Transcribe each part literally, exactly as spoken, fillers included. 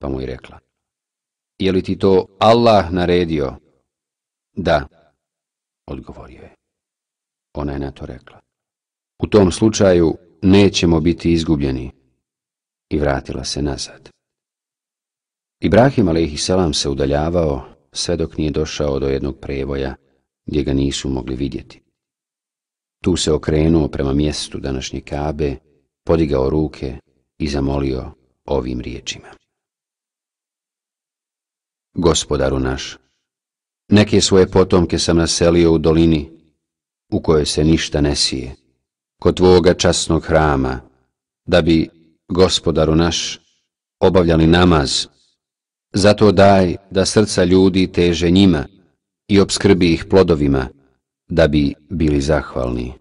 Pa mu je rekla: je li ti to Allah naredio? Da, odgovorio je. Ona je na to rekla: u tom slučaju nećemo biti izgubljeni. I vratila se nazad. Ibrahim alejhiselam se udaljavao sve dok nije došao do jednog prevoja gdje ga nisu mogli vidjeti. Tu se okrenuo prema mjestu današnje Kabe, podigao ruke i zamolio ovim riječima: Gospodaru naš, neke svoje potomke sam naselio u dolini u kojoj se ništa ne sije, kod tvoga časnog hrama, da bi, Gospodaru naš, obavljali namaz. Zato daj da srca ljudi teže njima i opskrbi ih plodovima, da bi bili zahvalni.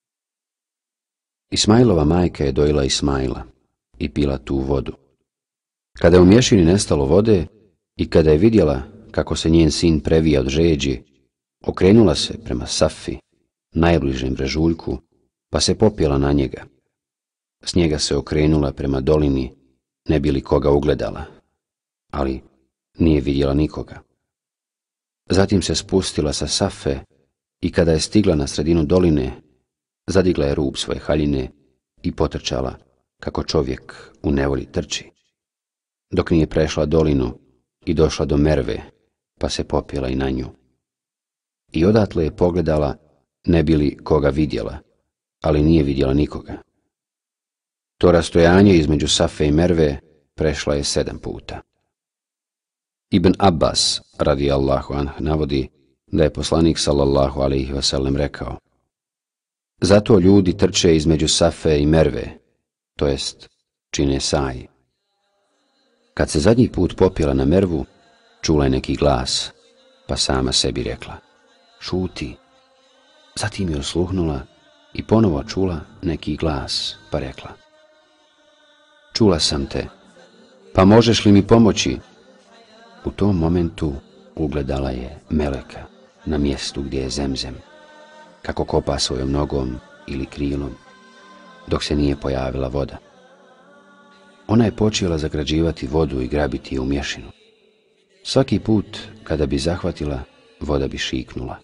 Ismailova majka je dojila Ismaila i pila tu vodu. Kada je u mješini nestalo vode i kada je vidjela kako se njen sin previja od žeđi, okrenula se prema Safi, najbližem brežuljku, pa se popila na njega. S njega se okrenula prema dolini, ne bi li koga ugledala, ali nije vidjela nikoga. Zatim se spustila sa Safe i kada je stigla na sredinu doline, zadigla je rub svoje haljine i potrčala kako čovjek u nevolji trči, dok nije prešla dolinu i došla do Merve, pa se popila i na nju. I odatle je pogledala, ne bi li koga vidjela, ali nije vidjela nikoga. To rastojanje između Safe i Merve prešla je sedam puta. Ibn Abbas, radijallahu anh, navodi da je poslanik sallallahu alejhi ve sellem rekao: zato ljudi trče između Safe i Merve, to jest čine saji. Kad se zadnji put popila na Mervu, čula je neki glas, pa sama sebi rekla: šuti. Zatim je osluhnula i ponovo čula neki glas, pa rekla: čula sam te, pa možeš li mi pomoći? U tom momentu ugledala je meleka na mjestu gdje je Zemzem, kako kopa svojom nogom ili krilom, dok se nije pojavila voda. Ona je počela zagrađivati vodu i grabiti je u mješinu. Svaki put kada bi zahvatila, voda bi šiknula.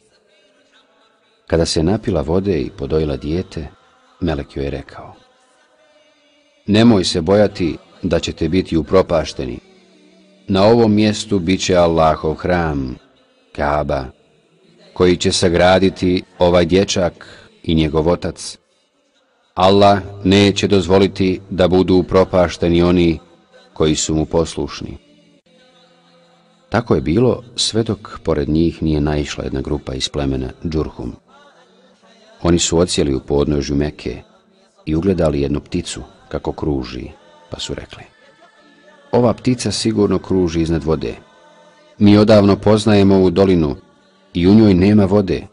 Kada se napila vode i podojila dijete, melek joj je rekao: nemoj se bojati da ćete biti upropašteni. Na ovom mjestu bit će Allahov hram, Kaaba, koji će sagraditi ovaj dječak i njegov otac. Allah neće dozvoliti da budu upropašteni oni koji su mu poslušni. Tako je bilo sve dok pored njih nije naišla jedna grupa iz plemena Džurhum. Oni su odsjeli u podnožju Mekke i ugledali jednu pticu kako kruži, pa su rekli: ova ptica sigurno kruži iznad vode. Mi odavno poznajemo ovu dolinu i u njoj nema vode.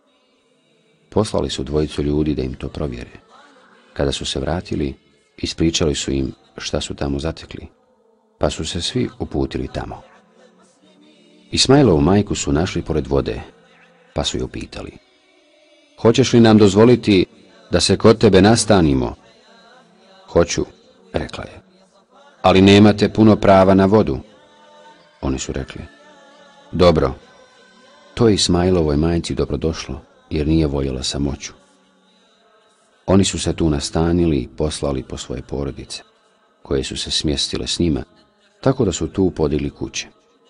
Poslali su dvojicu ljudi da im to provjere. Kada su se vratili, ispričali su im šta su tamo zatekli, pa su se svi uputili tamo. Ismailovu majku su našli pored vode, pa su ju pitali: hoćeš li nam dozvoliti da se kod tebe nastanimo? Hoću, rekla je, ali nemate puno prava na vodu. Oni su rekli: dobro. To je Ismailovoj majci dobrodošlo, jer nije voljela samoću. Oni su se tu nastanili i poslali po svoje porodice, koje su se smjestile s njima, tako da su tu podigli kuće.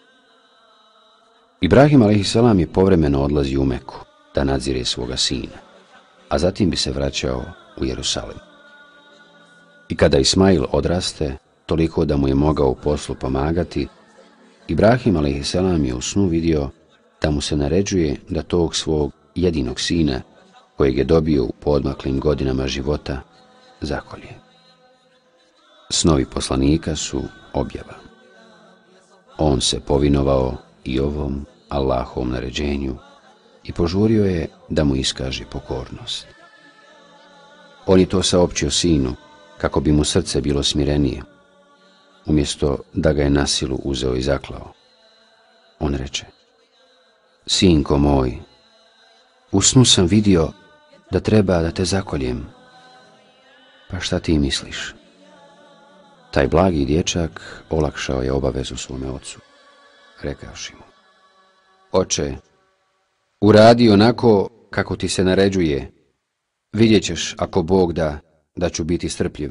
Ibrahim alejhiselam je povremeno odlazio u Meku da nadzire svoga sina, a zatim bi se vraćao u Jerusalim. I kada Ismail odraste, toliko da mu je mogao u poslu pomagati, Ibrahim alejhiselam je u snu vidio da mu se naređuje da tog svog jedinog sina, kojeg je dobio u poodmaklim godinama života, zakolje. Snovi poslanika su objava. On se povinovao i ovom Allahovom naređenju i požurio je da mu iskaže pokornost. On je to saopćio sinu, kako bi mu srce bilo smirenije, umjesto da ga je na silu uzeo i zaklao. On reče: sinko moj, u snu sam vidio da treba da te zakoljem. Pa šta ti misliš? Taj blagi dječak olakšao je obavezu svome ocu, rekavši mu: Oče, uradi onako kako ti se naređuje, vidjet ćeš, ako Bog da, da ću biti strpljiv.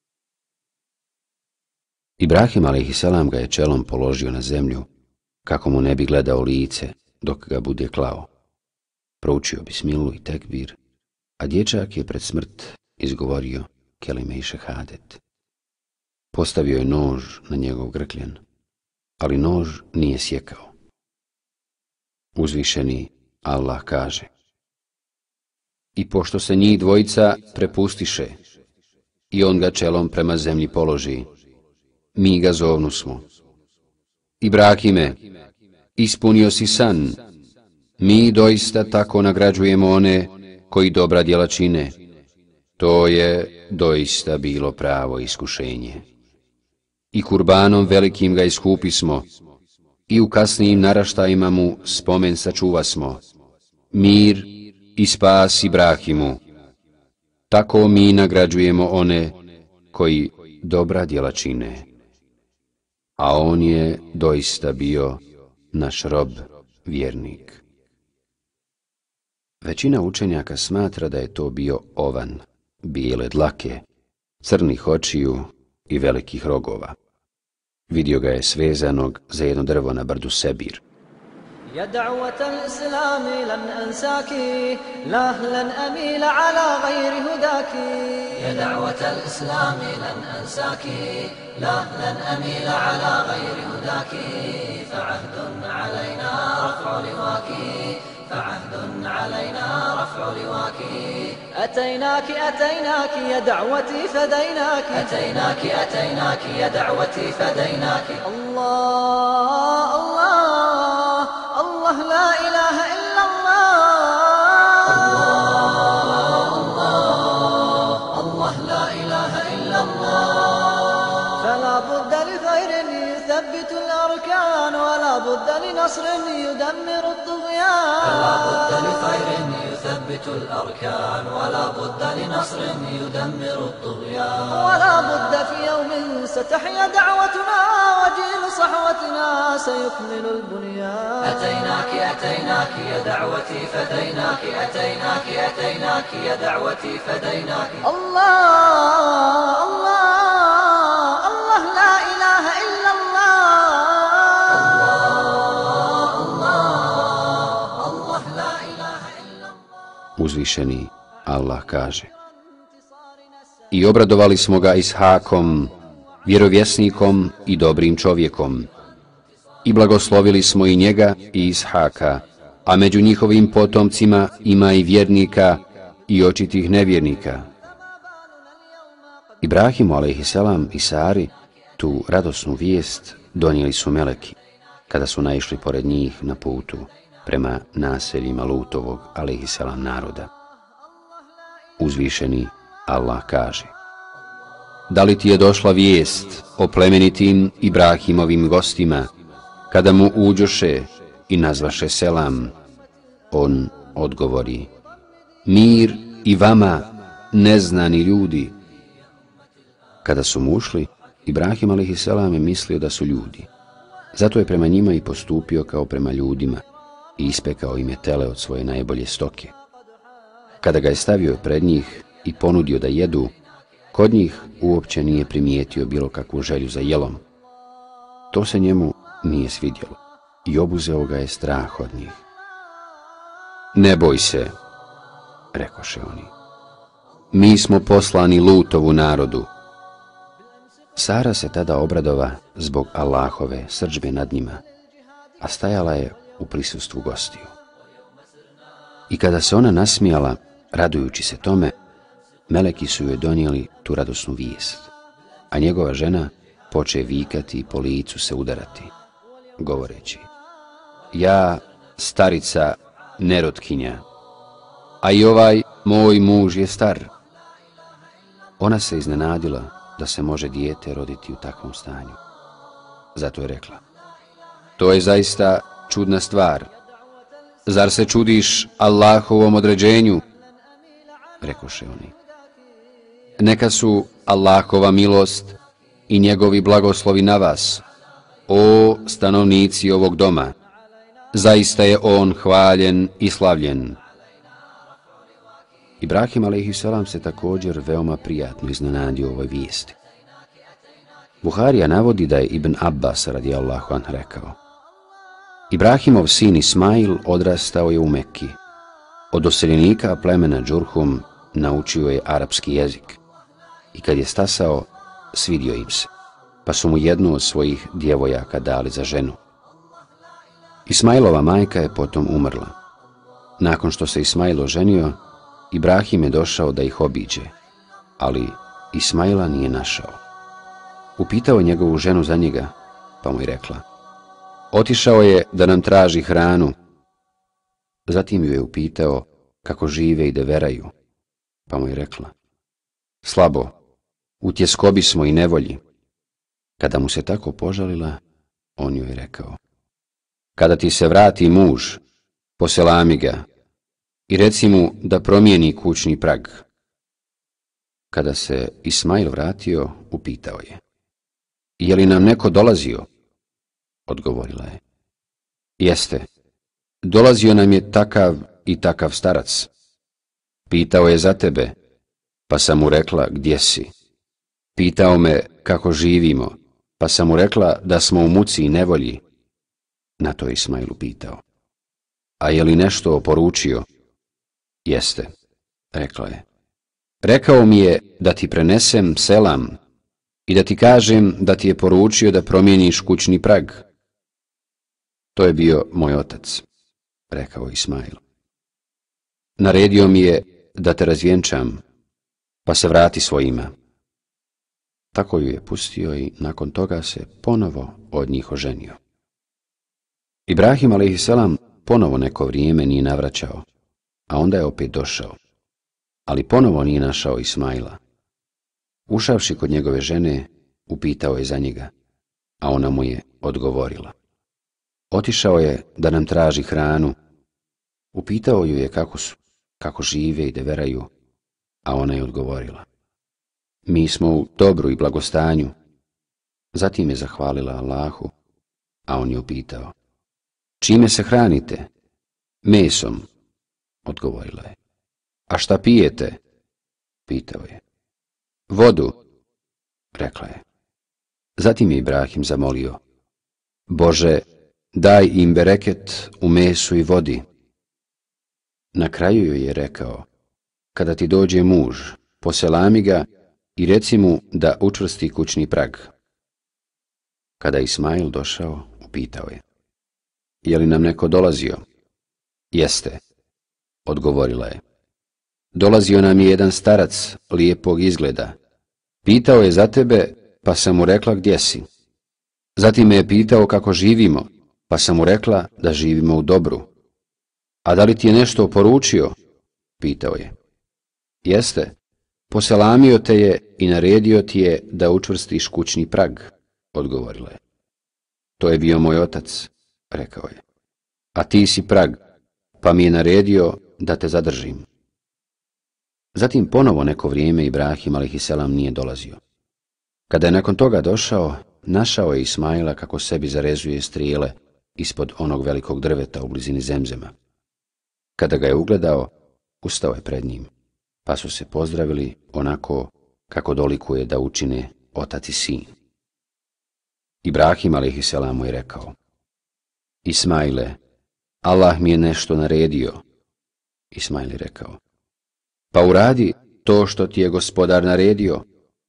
Ibrahim alejhiselam ga je čelom položio na zemlju, kako mu ne bi gledao lice dok ga bude klao. Proučio bismilu i tekbir, a dječak je pred smrt izgovorio kelime i šehadet. Postavio je nož na njegov grkljen, ali nož nije sjekao. Uzvišeni Allah kaže: I pošto se njih dvojica prepustiše, i on ga čelom prema zemlji položi, mi ga zovnu smo: Ibrahime, ispunio si san, mi doista tako nagrađujemo one koji dobra djela čine. To je doista bilo pravo iskušenje. I kurbanom velikim ga iskupismo, i u kasnijim naraštajima mu spomen sačuvasmo. Mir i spas Ibrahimu. Tako mi nagrađujemo one koji dobra djela čine. A on je doista bio naš rob, vjernik. Većina učenjaka smatra da je to bio ovan, bijele dlake, crnih očiju i velikih rogova. Vidio ga je svezanog za jedno drvo na brdu Sebir. يا دعوة الإسلام لن أنساك لا لن أميل على غير هداك يا دعوة الإسلام لن أنساك لا لن أميل على غير هداك فعهد علينا رفع لواك فعهد علينا رفع لواك أتيناك أتيناك يا دعوتي فديناك أتيناك أتيناك يا دعوتي فديناك الله الله الله لا إله إلا الله الله الله الله لا إله إلا الله فلا بد لخير يثبت الأركان ولا بد لنصر يدمر الطغيان فلا بد لخير يثبت الأركان ولا بد لنصر يدمر الطغيان ولا بد في يوم ستحيا دعوتنا وجيل صحوتنا سيكمل البنيان أتيناك أتيناك يا دعوتي فديناك أتيناك أتيناك يا دعوتي فديناك الله الله الله لا إله إلا الله الله الله الله لا إله إلا الله. Uzvišeni Allah kaže: I obradovali smo ga Ishakom, vjerovjesnikom i dobrim čovjekom. I blagoslovili smo i njega i Ishaka, a među njihovim potomcima ima i vjernika i očitih nevjernika. Ibrahimu alejhiselam i Sari tu radosnu vijest donijeli su meleki, kada su naišli pored njih na putu prema naseljima Lutovog alejhiselam naroda. Uzvišeni Allah kaže: Da li ti je došla vijest o plemenitim Ibrahimovim gostima, kada mu uđoše i nazvaše selam? On odgovori: Mir i vama, neznani ljudi. Kada su mu ušli, Ibrahim alejhiselam je mislio da su ljudi. Zato je prema njima i postupio kao prema ljudima i ispekao im je tele od svoje najbolje stoke. Kada ga je stavio pred njih i ponudio da jedu, kod njih uopće nije primijetio bilo kakvu želju za jelom. To se njemu nije svidjelo i obuzeo ga je strah od njih. Ne boj se, rekoše oni, mi smo poslani Lutovu narodu. Sara se tada obradova zbog Allahove srdžbe nad njima, a stajala je u prisustvu gostiju. I kada se ona nasmijala, radujući se tome, meleki su joj donijeli tu radosnu vijest, a njegova žena poče vikati i po licu se udarati, govoreći: Ja, starica, nerotkinja, a i ovaj moj muž je star. Ona se iznenadila da se može dijete roditi u takvom stanju. Zato je rekla: To je zaista čudna stvar. Zar se čudiš Allahovom određenju? Rekoše oni: Neka su Allahova milost i njegovi blagoslovi na vas, o stanovnici ovog doma. Zaista je on hvaljen i slavljen. Ibrahim alejhiselam se također veoma prijatno iznenadio ovoj vijesti. Buharija navodi da je Ibn Abbas radijallahu anh rekao: Ibrahimov sin Ismail odrastao je u Mekki. Od doseljenika plemena Džurhum naučio je arapski jezik i kad je stasao, svidio im se, pa su mu jednu od svojih djevojaka dali za ženu. Ismailova majka je potom umrla. Nakon što se Ismail oženio, Ibrahim je došao da ih obiđe, ali Ismaila nije našao. Upitao je njegovu ženu za njega, pa mu je rekla: otišao je da nam traži hranu. Zatim ju je upitao kako žive i deveraju, pa mu je rekla: slabo, u tjeskobi smo i nevolji. Kada mu se tako požalila, on joj je rekao: kada ti se vrati muž, poselami ga i reci mu da promijeni kućni prag. Kada se Ismail vratio, upitao je: je li nam neko dolazio? Odgovorila je: jeste, dolazio nam je takav i takav starac. Pitao je za tebe, pa sam mu rekla gdje si. Pitao me kako živimo, pa sam mu rekla da smo u muci i nevolji. Na to je Ismail upitao: a je li nešto oporučio? Jeste, rekla je. Rekao mi je da ti prenesem selam i da ti kažem da ti je poručio da promijeniš kućni prag. To je bio moj otac, rekao Ismail. Naredio mi je da te razvjenčam, pa se vrati svojima. Tako ju je pustio i nakon toga se ponovo od njih oženio. Ibrahim alejhiselam ponovo neko vrijeme nije navraćao, a onda je opet došao, ali ponovo nije našao Ismaila. Ušavši kod njegove žene, upitao je za njega, a ona mu je odgovorila: otišao je da nam traži hranu. Upitao ju je kako su, kako žive i deveraju, a ona je odgovorila: mi smo u dobru i blagostanju. Zatim je zahvalila Allahu, a on je upitao: čime se hranite? Mesom, odgovorila je. A šta pijete? Pitao je. Vodu, rekla je. Zatim je Ibrahim zamolio: Bože, daj im bereket u mesu i vodi. Na kraju joj je rekao: kada ti dođe muž, poselami ga i reci mu da učvrsti kućni prag. Kada je Ismail došao, upitao je: je li nam neko dolazio? Jeste, odgovorila je. Dolazio nam je jedan starac lijepog izgleda. Pitao je za tebe, pa sam mu rekla gdje si. Zatim me je pitao kako živimo, pa sam mu rekla da živimo u dobru. A da li ti je nešto poručio? Pitao je. Jeste, poselamio te je i naredio ti je da učvrstiš kućni prag, odgovorila je. To je bio moj otac, rekao je. A ti si prag, pa mi je naredio da te zadržim. Zatim ponovo neko vrijeme Ibrahim alejhiselam nije dolazio. Kada je nakon toga došao, našao je Ismaila kako sebi zarezuje strijele ispod onog velikog drveta u blizini Zemzema. Kada ga je ugledao, ustao je pred njim, pa su se pozdravili onako kako dolikuje da učine otac i sin. Ibrahim alejhiselam mu je rekao: Ismaile, Allah mi je nešto naredio. Ismail je rekao: pa uradi to što ti je gospodar naredio.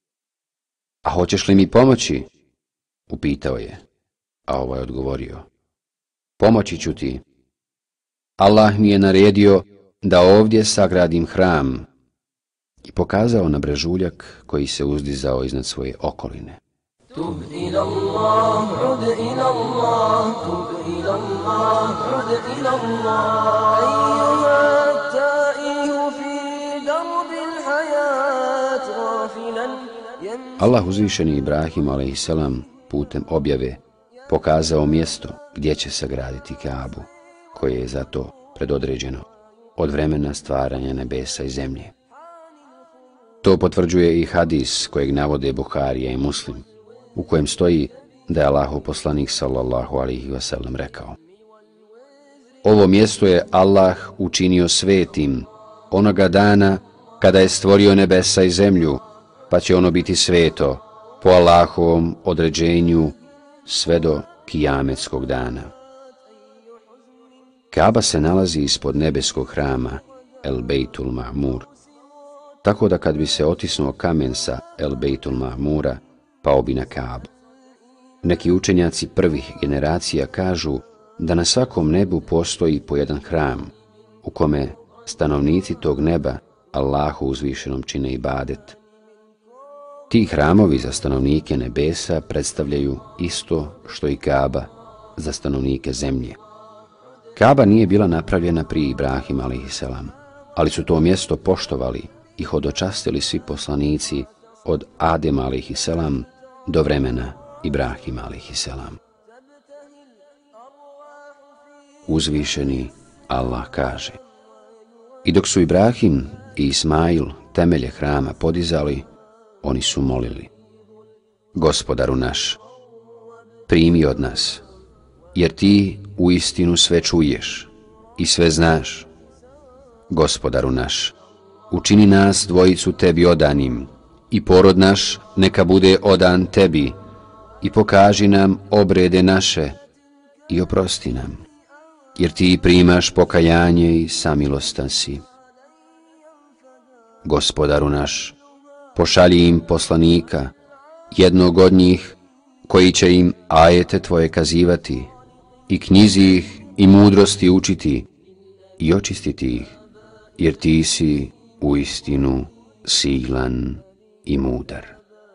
A hoćeš li mi pomoći? Upitao je, a ovaj odgovorio: pomoći ću ti. Allah mi je naredio da ovdje sagradim hram, i pokazao na brežuljak koji se uzdizao iznad svoje okoline. تب إلى الله عد إلى الله تب إلى الله عد إلى الله أيها التائه في درب الحياة غافلا. Allah uzvišeni Ibrahim alejhiselam putem objave pokazao mjesto gdje će sagraditi Kaabu, koje je za to predodređeno od vremena stvaranja nebesa i zemlje. To potvrđuje i hadis kojeg navode Buharija i Muslim, u kojem stoji da je Allahov poslanik sallallahu alejhi ve sellem rekao: ovo mjesto je Allah učinio svetim onoga dana kada je stvorio nebesa i zemlju, pa će ono biti sveto po Allahovom određenju sve do kijametskog dana. Kaaba se nalazi ispod nebeskog hrama El Bejtul Ma'mur, tako da kad bi se otisnuo kamen sa El Bejtul Ma'mura, pao bi na Kaabu. Neki učenjaci prvih generacija kažu da na svakom nebu postoji po jedan hram, u kome stanovnici tog neba Allahu uzvišenom čine ibadet. Ti hramovi za stanovnike nebesa predstavljaju isto što i Kaaba za stanovnike zemlje. Kaaba nije bila napravljena prije Ibrahima alejhiselam, ali su to mjesto poštovali i hodočastili svi poslanici od Adema alejhiselam do vremena Ibrahima alejhiselam. Uzvišeni Allah kaže: i dok su Ibrahim i Ismail temelje hrama podizali, oni su molili: Gospodaru naš, primi od nas, jer ti uistinu sve čuješ i sve znaš. Gospodaru naš, učini nas dvojicu tebi odanim i porod naš neka bude odan tebi i pokaži nam obrede naše i oprosti nam, jer ti primaš pokajanje i samilostan si. Gospodaru naš, pošalji im poslanika, jednog od njih, koji će im ajete tvoje kazivati i knjizi ih i mudrosti učiti i očistiti ih, jer ti si uistinu silan i mudar.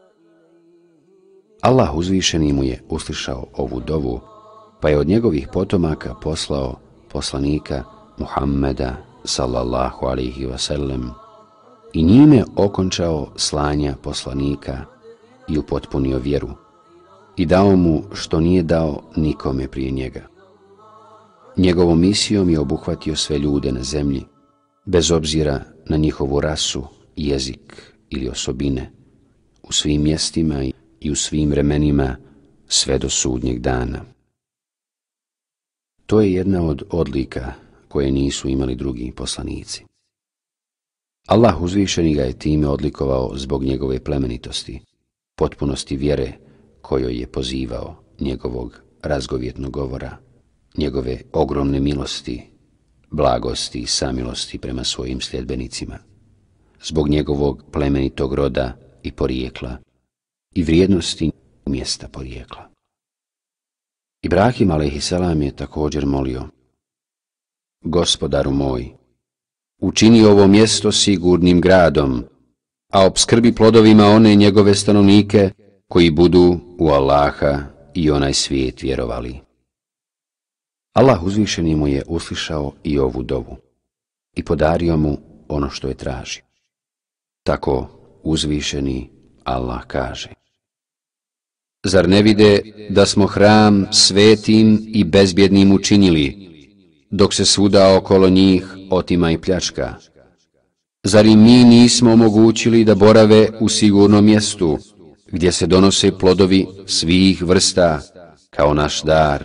Allah uzvišeni mu je uslišao ovu dovu, pa je od njegovih potomaka poslao poslanika Muhammeda sallallahu alejhi ve sellem i njime okončao slanja poslanika i upotpunio vjeru i dao mu što nije dao nikome prije njega. Njegovom misijom je obuhvatio sve ljude na zemlji, bez obzira na njihovu rasu, jezik ili osobine, u svim mjestima i u svim vremenima sve do sudnjeg dana. To je jedna od odlika koje nisu imali drugi poslanici. Allah uzvišeni ga je time odlikovao zbog njegove plemenitosti, potpunosti vjere kojoj je pozivao, njegovog razgovjetnog govora, njegove ogromne milosti, blagosti i samilosti prema svojim sljedbenicima, zbog njegovog plemenitog roda i porijekla i vrijednosti mjesta porijekla. Ibrahim alejhiselam je također molio: Gospodaru moj, učini ovo mjesto sigurnim gradom, a opskrbi plodovima one njegove stanovnike koji budu u Allaha i onaj svijet vjerovali. Allah uzvišeni mu je uslišao i ovu dovu i podario mu ono što je tražio. Tako uzvišeni Allah kaže: zar ne vide da smo hram svetim i bezbjednim učinili, dok se svuda okolo njih otima i pljačka? Zar i mi nismo omogućili da borave u sigurnom mjestu, gdje se donose plodovi svih vrsta kao naš dar?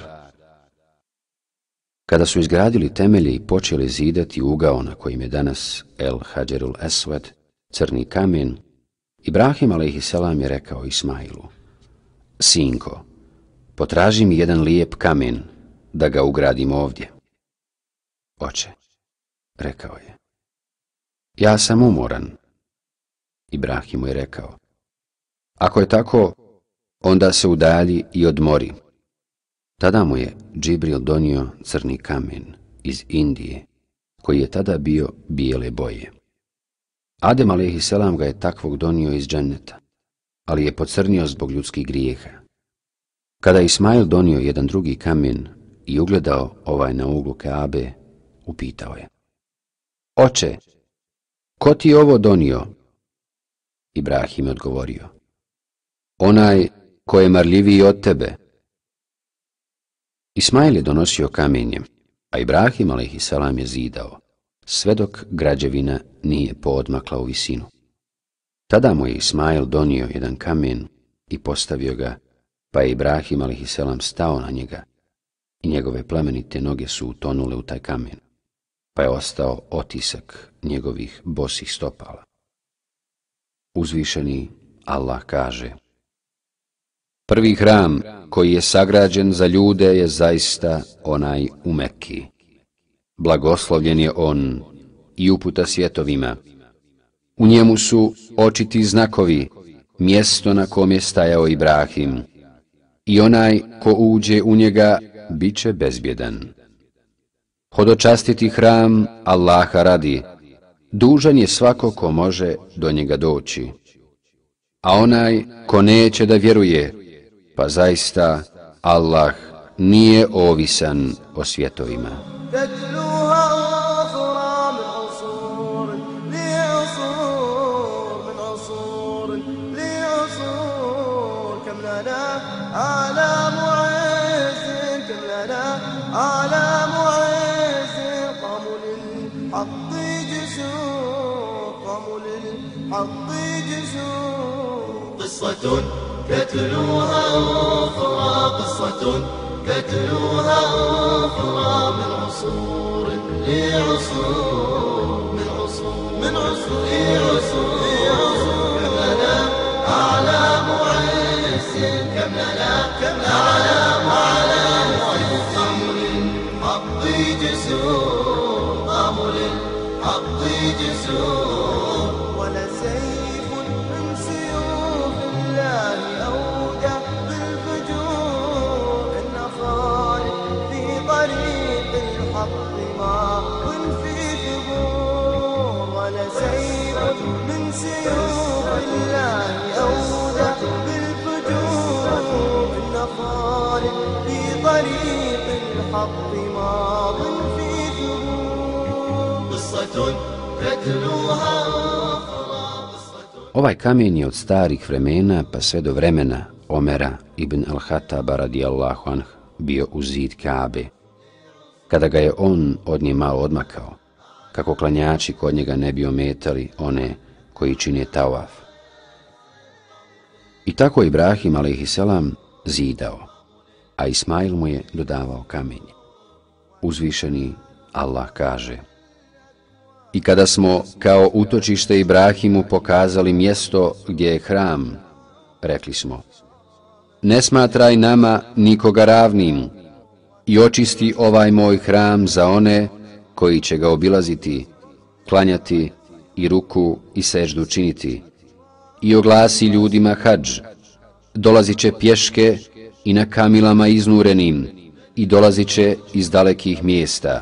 Kada su izgradili temelje i počeli zidati ugao na kojim je danas El Hadžerul Esved, crni kamen, Ibrahim alejhiselam je rekao Ismailu: Sinko, potraži mi jedan lijep kamen da ga ugradim ovdje. Oče, rekao je, ja sam umoran. Ibrahim mu je rekao: ako je tako, onda se udalji i odmori. Tada mu je Džibril donio crni kamen iz Indije, koji je tada bio bijele boje. Adem alejhiselam ga je takvog donio iz dženneta, ali je pocrnio zbog ljudskih grijeha. Kada je Ismail donio jedan drugi kamen i ugledao ovaj na uglu Kaabe, upitao je: Oče, ko ti je ovo donio? Ibrahim je odgovorio: onaj ko je marljiviji od tebe. Ismail je donosio kamenje, a Ibrahim alejhiselam je zidao, sve dok građevina nije poodmakla u visinu. Tada mu je Ismail donio jedan kamen i postavio ga, pa je Ibrahim alejselam stao na njega i njegove plemenite noge su utonule u taj kamen, pa je ostao otisak njegovih bosih stopala. Uzvišeni Allah kaže: prvi hram koji je sagrađen za ljude je zaista onaj u Mekki. Blagoslovljen je on i uputa svjetovima. U njemu su očiti znakovi, mjesto na kom je stajao Ibrahim, i onaj ko uđe u njega bit će bezbjedan. Hodočastiti hram Allaha radi, dužan je svako ko može do njega doći. A onaj ko neće da vjeruje, pa zaista Allah nije ovisan o svjetovima. قصة تتلوها أخرى قصة تتلوها أخرى من عصور لعصور من عصور من عصور لعصور كم لنا أعلام عز كم لنا كم أعلام عز قاموا للحق جسور قاموا للحق جسور ولا سيف من سيوف الله أوجع بالفجور إن خالد في طريق الحق ماض في ثبور ولا سيف من سيوف الله أوجع بالفجور إن خالد في طريق الحق ماض في ثبور قصة تتلوها. Ovaj kamen je od starih vremena pa sve do vremena Omera ibn al-Hataba radijallahu anh bio uz zid Kabe. Kada ga je on od nje malo odmakao, kako klanjači kod njega ne bi ometali one koji čine tavaf. I tako Ibrahim alejselam zidao, a Ismail mu je dodavao kamenje. Uzvišeni Allah kaže: i kada smo kao utočište Ibrahimu pokazali mjesto gdje je hram, rekli smo: ne smatraj nama nikoga ravnim i očisti ovaj moj hram za one koji će ga obilaziti, klanjati i ruku i seždu činiti, i oglasi ljudima hadž, dolazit će pješke i na kamilama iznurenim i dolazit će iz dalekih mjesta.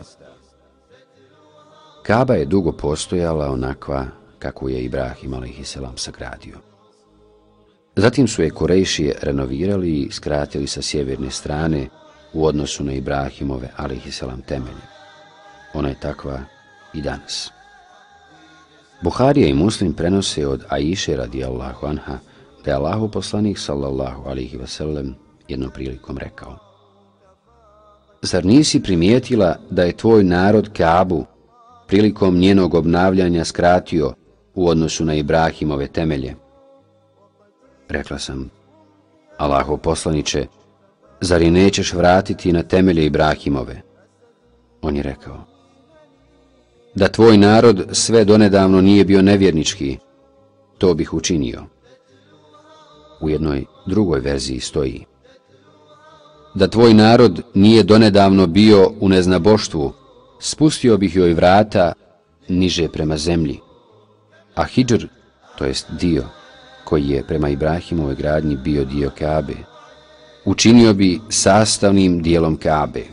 Kaba je dugo postojala onakva kako je Ibrahim alejselam sagradio. Zatim su je Kurejšije renovirali i skratili sa sjeverne strane u odnosu na Ibrahimove alejselam temelje. Ona je takva i danas. Buharija i Muslim prenose od Aiše radijallahu anha da je Allahov poslanik sallallahu alejhi ve sellem jednom prilikom rekao: zar nisi primijetila da je tvoj narod Kabu prilikom njenog obnavljanja skratio u odnosu na Ibrahimove temelje? Rekla sam: Allahov poslaniče, zar i nećeš vratiti na temelje Ibrahimove? On je rekao: da tvoj narod sve donedavno nije bio nevjernički, to bih učinio. U jednoj drugoj verziji stoji: da tvoj narod nije donedavno bio u neznaboštvu, spustio bih joj vrata niže prema zemlji, a hidžr, to jest dio koji je prema Ibrahimovoj gradnji bio dio Kabe, učinio bi sastavnim dijelom Kabe.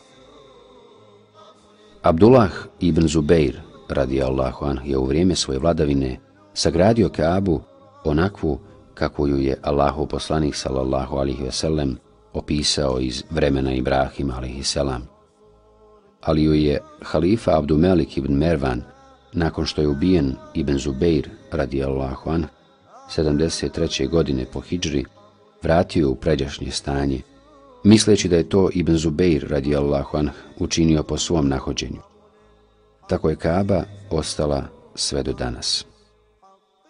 Abdullah ibn Zubeir radijallahu anh je u vrijeme svoje vladavine sagradio Kabu onakvu kako ju je Allahov poslanik sallallahu alejhi ve sellem opisao iz vremena Ibrahima alejselam. Ali ju je halifa Abdumelik ibn Mervan, nakon što je ubijen ibn Zubeir radijallahu anh sedamdeset treće godine po hidžri, vratio u pređašnje stanje, misleći da je to ibn Zubeir radijallahu anh učinio po svom nahođenju. Tako je Kaba ostala sve do danas.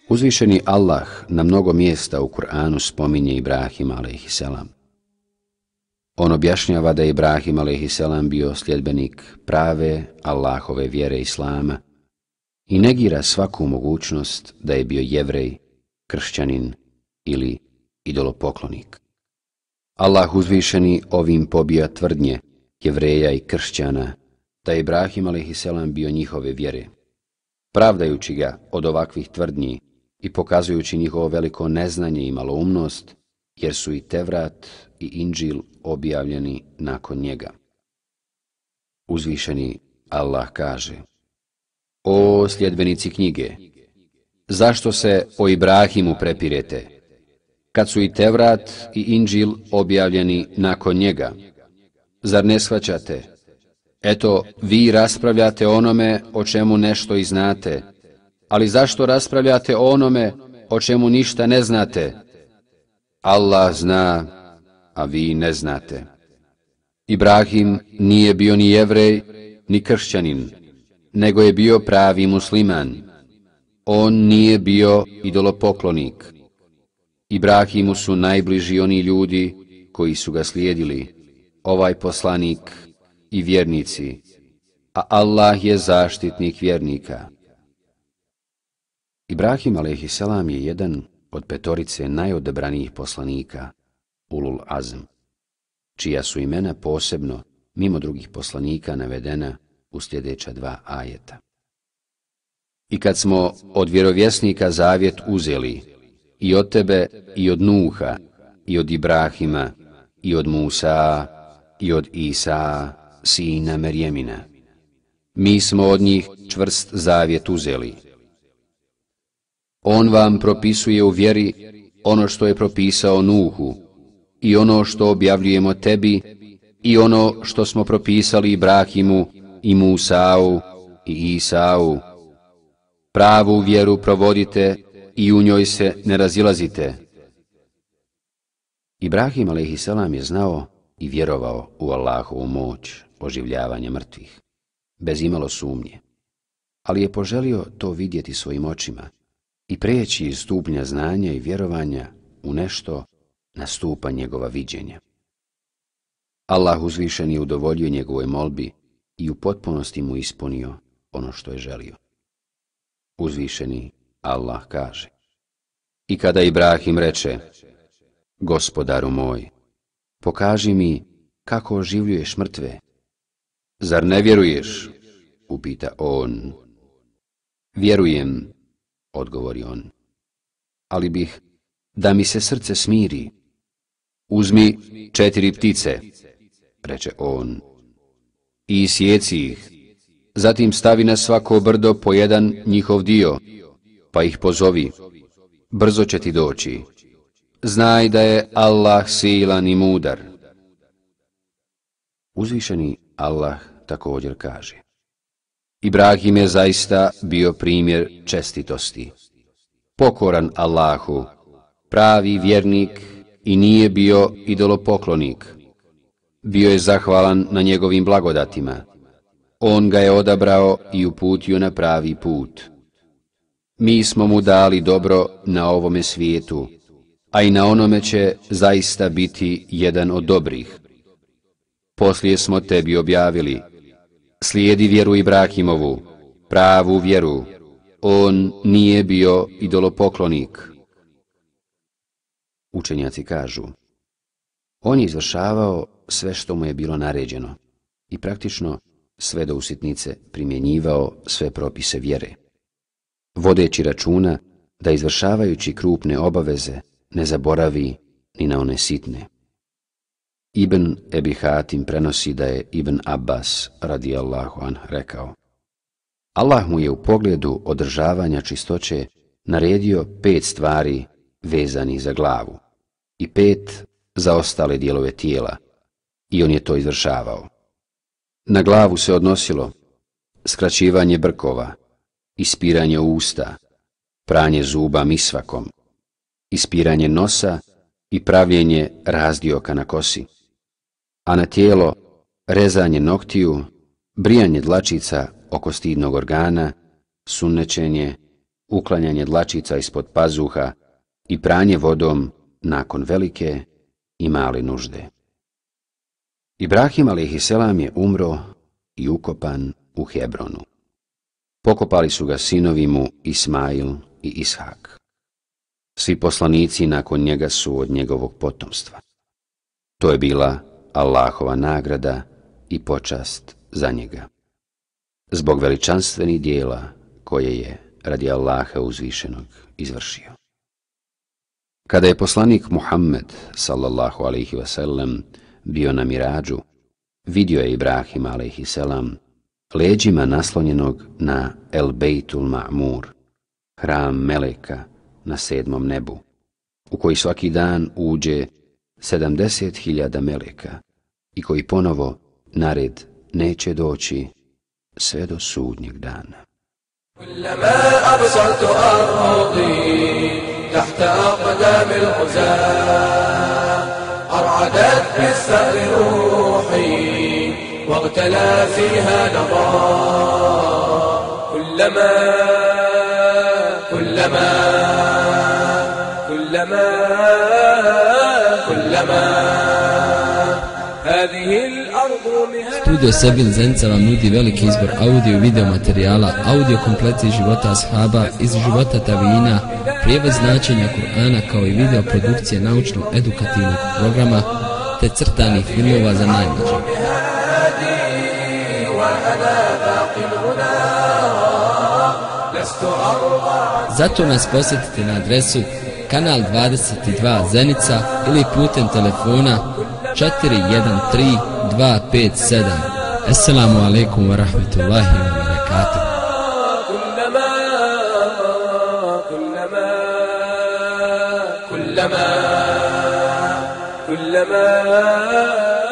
Uzvišeni Allah na mnogo mjesta u Kur'anu spominje Ibrahima alejhiselam. On objašnjava da je Ibrahim alejhiselam bio sljedbenik prave Allahove vjere Islama i negira svaku mogućnost da je bio Jevrej, kršćanin ili idolopoklonik. Allah uzvišeni ovim pobija tvrdnje Jevreja i kršćana da je Ibrahim alejhiselam bio njihove vjere, pravdajući ga od ovakvih tvrdnji i pokazujući njihovo veliko neznanje i maloumnost, jer su i Tevrat i Inđil objavljeni nakon njega. Uzvišeni Allah kaže: O sljedbenici knjige, zašto se o Ibrahimu prepirete, kad su i Tevrat i Inđil objavljeni nakon njega? Zar ne shvaćate? Eto, vi raspravljate o onome o čemu nešto i znate, ali zašto raspravljate o onome o čemu ništa ne znate? Allah zna, a vi ne znate. Ibrahim nije bio ni Jevrej, ni kršćanin, nego je bio pravi musliman. On nije bio idolopoklonik. Ibrahimu su najbliži oni ljudi koji su ga slijedili, ovaj poslanik i vjernici, a Allah je zaštitnik vjernika. Ibrahim alejhiselam je jedan od petorice najodabranijih poslanika, Ulul Azm, čija su imena posebno, mimo drugih poslanika, navedena u sljedeća dva ajeta. I kad smo od vjerovjesnika zavjet uzeli, i od tebe, i od Nuha, i od Ibrahima, i od Musa, i od Isa, sina Merjemina, mi smo od njih čvrst zavjet uzeli. On vam propisuje u vjeri ono što je propisao Nuhu, i ono što objavljujemo tebi, i ono što smo propisali Ibrahimu, i Musau, i Isau. Pravu vjeru provodite i u njoj se ne razilazite. Ibrahim alejhiselam je znao i vjerovao u Allahovu moć oživljavanja mrtvih, bez imalo sumnje, ali je poželio to vidjeti svojim očima i preći iz stupnja znanja i vjerovanja u nešto na stupanj njegova viđenja. Allah uzvišen je udovoljio njegovoj molbi i u potpunosti mu ispunio ono što je želio. Uzvišeni Allah kaže: I kada Ibrahim reče: Gospodaru moj, pokaži mi kako oživljuješ mrtve. Zar ne vjeruješ? Upita on. Vjerujem, odgovori on, ali bih da mi se srce smiri. Uzmi četiri ptice, reče on, i sjeci ih, zatim stavi na svako brdo po jedan njihov dio, pa ih pozovi, brzo će ti doći. Znaj da je Allah silan i mudar. Uzvišeni Allah također kaže: Ibrahim je zaista bio primjer čestitosti, pokoran Allahu, pravi vjernik i nije bio idolopoklonik. Bio je zahvalan na njegovim blagodatima. On ga je odabrao i uputio na pravi put. Mi smo mu dali dobro na ovome svijetu, a i na onome će zaista biti jedan od dobrih. Poslije smo tebi objavili: slijedi vjeru Ibrahimovu, pravu vjeru. On nije bio idolopoklonik. Učenjaci kažu: on je izvršavao sve što mu je bilo naređeno i praktično sve do usitnice primjenjivao sve propise vjere, vodeći računa da izvršavajući krupne obaveze ne zaboravi ni na one sitne. Ibn Ebi Hatim prenosi da je Ibn Abbas radijallahu anh rekao: Allah mu je u pogledu održavanja čistoće naredio pet stvari vezanih za glavu i pet za ostale dijelove tijela, i on je to izvršavao. Na glavu se odnosilo skraćivanje brkova, ispiranje usta, pranje zuba misvakom, ispiranje nosa i pravljenje razdioka na kosi, a na tijelo rezanje noktiju, brijanje dlačica oko stidnog organa, sunnečenje uklanjanje dlačica ispod pazuha i pranje vodom nakon velike i male nužde. Ibrahim alejhiselam je umro i ukopan u Hebronu. Pokopali su ga sinovi mu Ismail i Ishak. Svi poslanici nakon njega su od njegovog potomstva. To je bila Allahova nagrada i počast za njega, zbog veličanstvenih dijela koje je radi Allaha uzvišenog izvršio. Kada je poslanik Muhammed sallallahu alejhi ve sellem bio na Miradžu, vidio je Ibrahima alejhiselam leđima naslonjenog na El Bejtul Ma'mur, hram meleka na sedmom nebu, u koji svaki dan uđe sedamdeset hiljada meleka i koji ponovo na red neće doći sve do sudnjeg dana. كلما أبصرت أرضي تحت أقدام الغزاة أرعدت بالثأر روحي واغتلى فيها نضاء كلما كلما كلما كلما هذه الأرض مهاد. Studio Sebil Zenica vam nudi veliki izbor audio i video materijala, audio kompleti života ashaba, iz života tabina, prijevod značenja Kur'ana kao i video produkcije naučno-edukativnog programa te crtanih filmova za najmlađe. Zato nas posjetite na adresu kanal dvadeset dva Zenica ili putem telefona četiri jedan tri dva pet sedam. Assalamu alaikum wa rahmatullahi wa barakatuh. كلما كلما